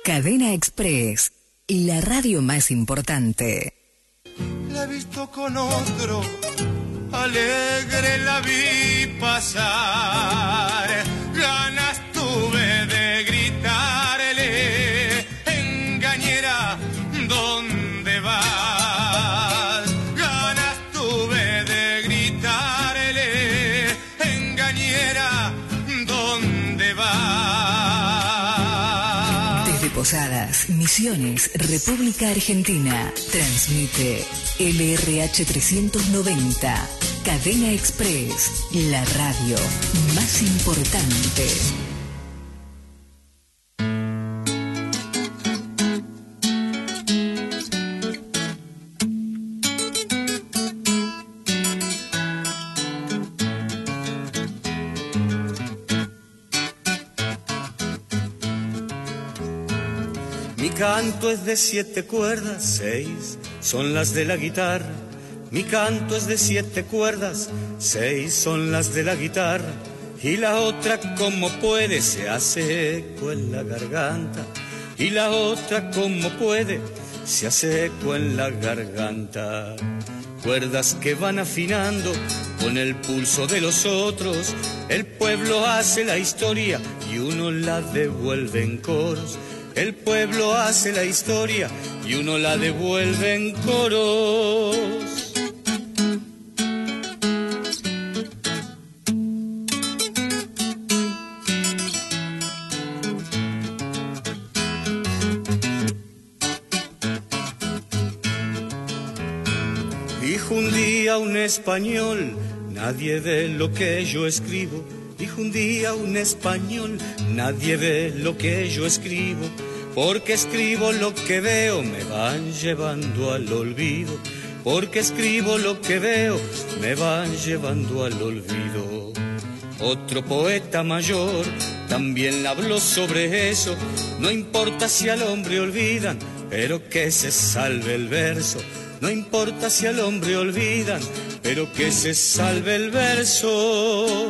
Cadena Express, la radio más importante. La he visto con otro, alegre la vi pasar, ganas tuve de gritarle, engañera, ¿dónde vas? Ganas tuve de gritarle, engañera, ¿dónde vas? Desde Posadas, Misiones, República Argentina, transmite LRH 390, Cadena Express, la radio más importante. Mi canto es de 7 cuerdas, 6 son las de la guitarra. Mi canto es de 7 cuerdas, 6 son las de la guitarra. Y la otra como puede se hace eco en la garganta. Y la otra como puede se hace eco en la garganta. Cuerdas que van afinando con el pulso de los otros. El pueblo hace la historia y uno la devuelve en coros. El pueblo hace la historia y uno la devuelve en coros. Dijo un día un español, nadie ve lo que yo escribo. Dijo un día un español, nadie ve lo que yo escribo. Porque escribo lo que veo, me van llevando al olvido. Porque escribo lo que veo, me van llevando al olvido. Otro poeta mayor también habló sobre eso. No importa si al hombre olvidan, pero que se salve el verso. No importa si al hombre olvidan, pero que se salve el verso.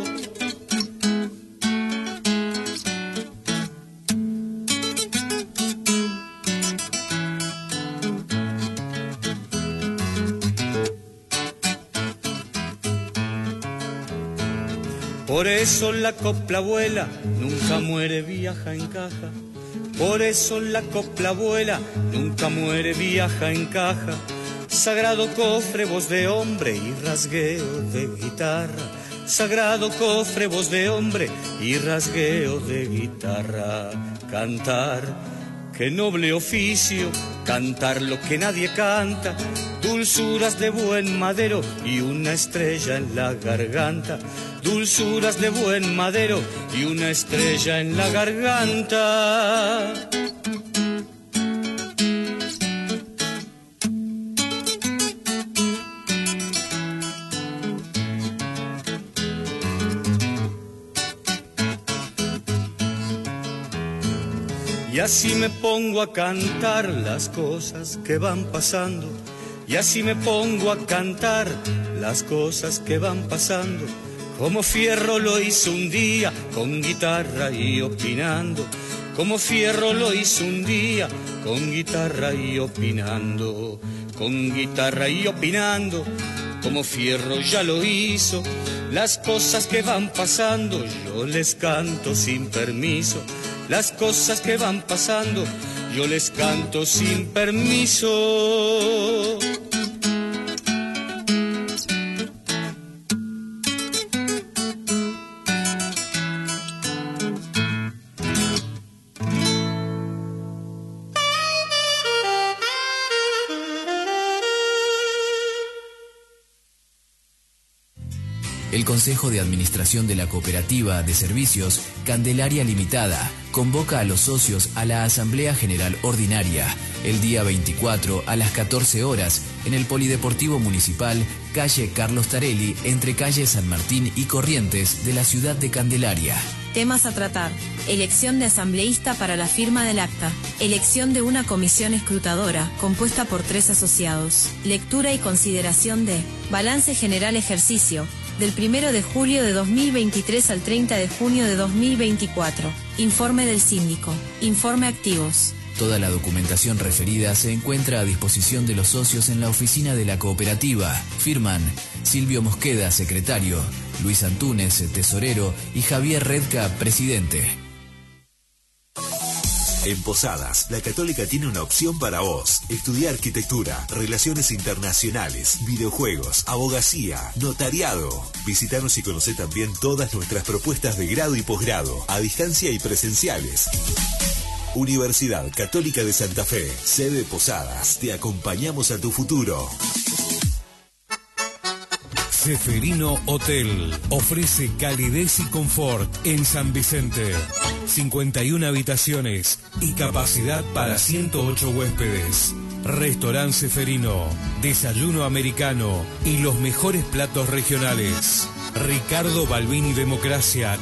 Por eso la copla vuela, nunca muere, viaja en caja. Por eso la copla vuela, nunca muere, viaja en caja. Sagrado cofre, voz de hombre y rasgueo de guitarra. Sagrado cofre, voz de hombre y rasgueo de guitarra. Cantar, qué noble oficio, cantar lo que nadie canta. Dulzuras de buen madero y una estrella en la garganta. Dulzuras de buen madero y una estrella en la garganta. Y así me pongo a cantar las cosas que van pasando. Y así me pongo a cantar las cosas que van pasando. Como Fierro lo hizo un día con guitarra y opinando. Como Fierro lo hizo un día con guitarra y opinando. Con guitarra y opinando. Como Fierro ya lo hizo. Las cosas que van pasando yo les canto sin permiso. Las cosas que van pasando yo les canto sin permiso. El Consejo de Administración de la Cooperativa de Servicios Candelaria Limitada convoca a los socios a la Asamblea General Ordinaria el día 24 a las 14 horas en el Polideportivo Municipal, calle Carlos Tarelli, entre calle San Martín y Corrientes de la ciudad de Candelaria. Temas a tratar: elección de asambleísta para la firma del acta, elección de una comisión escrutadora compuesta por 3 asociados, lectura y consideración de balance general ejercicio del 1 de julio de 2023 al 30 de junio de 2024, informe del síndico, informe activos, Toda la documentación referida se encuentra a disposición de los socios en la oficina de la cooperativa. Firman Silvio Mosqueda, secretario, Luis Antúnez, tesorero, y Javier Redca, presidente. En Posadas, la Católica tiene una opción para vos. Estudiar arquitectura, relaciones internacionales, videojuegos, abogacía, notariado. Visítanos y conocé también todas nuestras propuestas de grado y posgrado, a distancia y presenciales. Universidad Católica de Santa Fe, sede Posadas. Te acompañamos a tu futuro. Ceferino Hotel ofrece calidez y confort en San Vicente. 51 habitaciones y capacidad para 108 huéspedes. Restaurante Ceferino, desayuno americano y los mejores platos regionales. Ricardo Balbini Democracia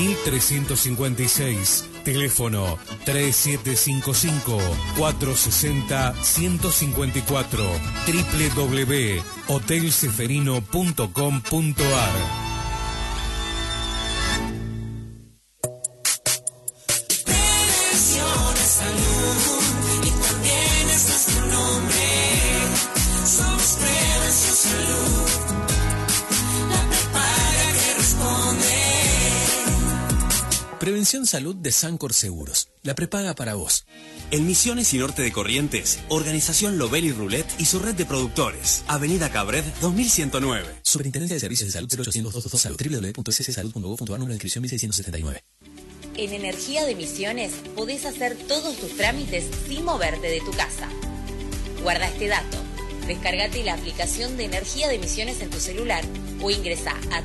3356. Teléfono 3755-460-154. www.hotelceferino.com.ar. Prevención Salud de Sancor Seguros, la prepaga para vos. En Misiones y Norte de Corrientes, Organización Lobel y Roulette y su red de productores. Avenida Cabred, 2109. Superintendencia de Servicios de Salud 0800-222 Salud. www.sssalud.gov.ar, número de inscripción 1679. En Energía de Misiones podés hacer todos tus trámites sin moverte de tu casa. Guarda este dato. Descárgate la aplicación de Energía de Misiones en tu celular o ingresa a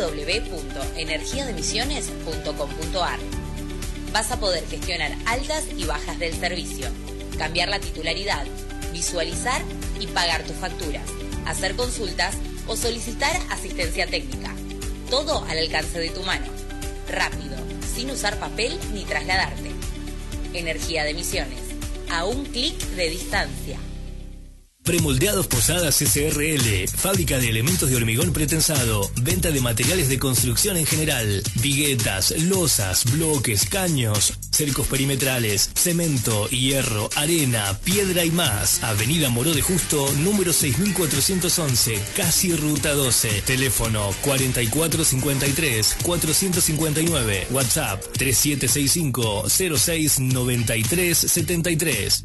www.energiademisiones.com.ar. Vas a poder gestionar altas y bajas del servicio, cambiar la titularidad, visualizar y pagar tus facturas, hacer consultas o solicitar asistencia técnica. Todo al alcance de tu mano. Rápido, sin usar papel ni trasladarte. Energía de Misiones, a un clic de distancia. Premoldeados Posadas SRL, fábrica de elementos de hormigón pretensado, venta de materiales de construcción en general, viguetas, losas, bloques, caños, cercos perimetrales, cemento, hierro, arena, piedra y más. Avenida Moró de Justo, número 6411, casi Ruta 12. Teléfono 4453-459. WhatsApp 3765-069373.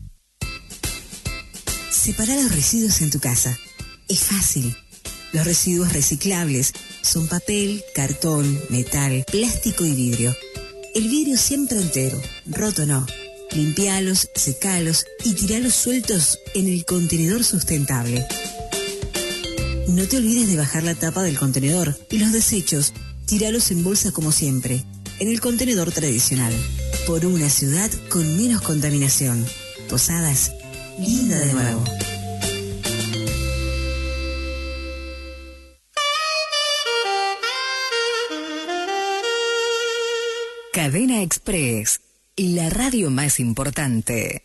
Separar los residuos en tu casa. Es fácil. Los residuos reciclables son papel, cartón, metal, plástico y vidrio. El vidrio siempre entero, roto no. Limpialos, secalos y tiralos sueltos en el contenedor sustentable. No te olvides de bajar la tapa del contenedor y los desechos, tíralos en bolsa como siempre, en el contenedor tradicional. Por una ciudad con menos contaminación. Posadas, linda de nuevo. Cadena Express, la radio más importante.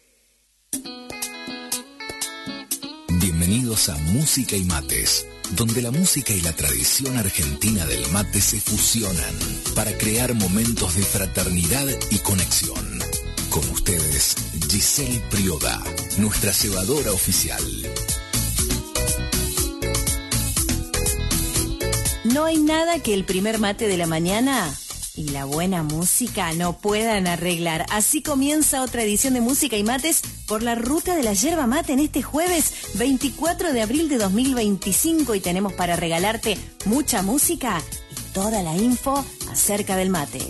Bienvenidos a Música y Mates, donde la música y la tradición argentina del mate se fusionan para crear momentos de fraternidad y conexión. Con ustedes, Giselle Prioda, nuestra cebadora oficial. No hay nada que el primer mate de la mañana y la buena música no puedan arreglar. Así comienza otra edición de Música y Mates por la ruta de la yerba mate en este jueves 24 de abril de 2025 y tenemos para regalarte mucha música y toda la info acerca del mate.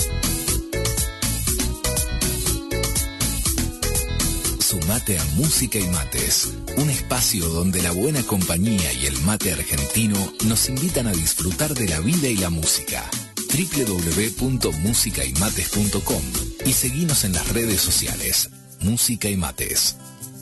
Sumate a Música y Mates, un espacio donde la buena compañía y el mate argentino nos invitan a disfrutar de la vida y la música. www.musicaymates.com y seguinos en las redes sociales. Música y Mates.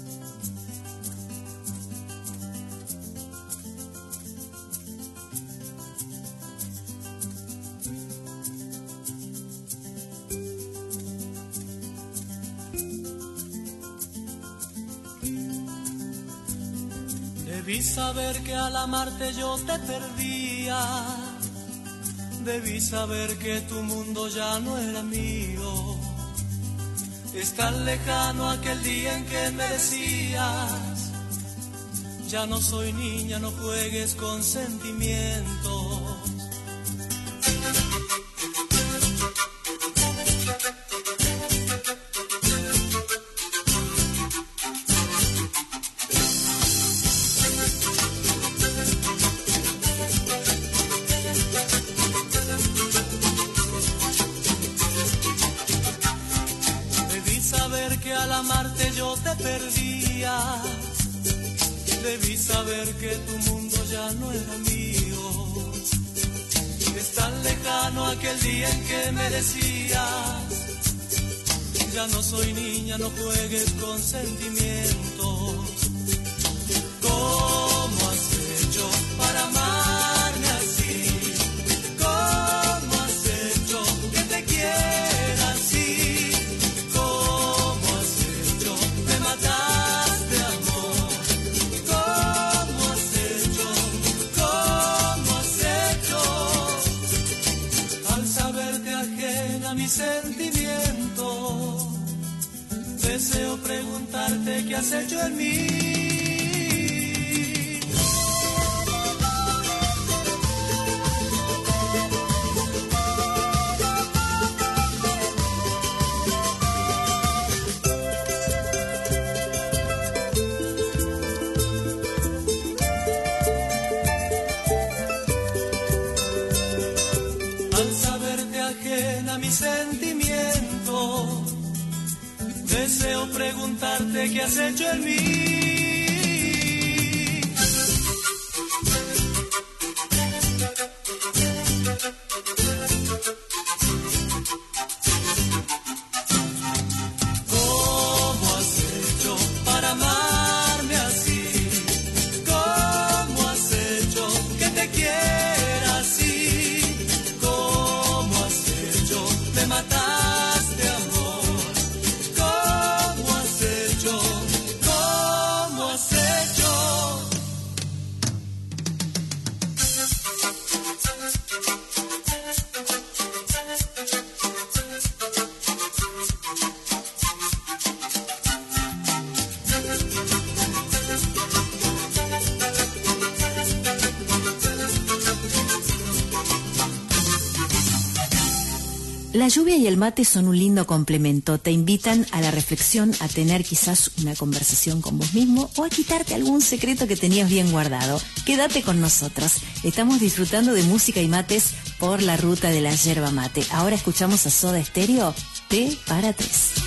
Debí saber que al amarte yo te perdía. Debí saber que tu mundo ya no era mío. Es tan lejano aquel día en que me decías: ya no soy niña, no juegues con sentimientos. Debí saber que tu mundo ya no era mío. Es tan lejano aquel día en que me decías: ya no soy niña, no juegues con sentimientos. ¿Cómo has hecho para amarme así? ¿Cómo has hecho que te quiera así? ¿Cómo has hecho? Me mataste, amor. ¿Cómo has hecho? ¿Cómo has hecho? Al saberte ajena a mi sentimiento, deseo preguntarte qué has hecho en mí. Al saberte ajena a mi sentimiento, deseo preguntarte qué has hecho en mí. ¿Cómo has hecho para amarme así? ¿Cómo has hecho que te quiera así? ¿Cómo has hecho? Me mataste, amor. ¿Cómo has hecho? ¿Cómo has hecho? La lluvia y el mate son un lindo complemento. Te invitan a la reflexión, a tener quizás una conversación con vos mismo o a quitarte algún secreto que tenías bien guardado. Quédate con nosotros. Estamos disfrutando de música y mates por la ruta de la yerba mate. Ahora escuchamos a Soda Stereo, T para 3.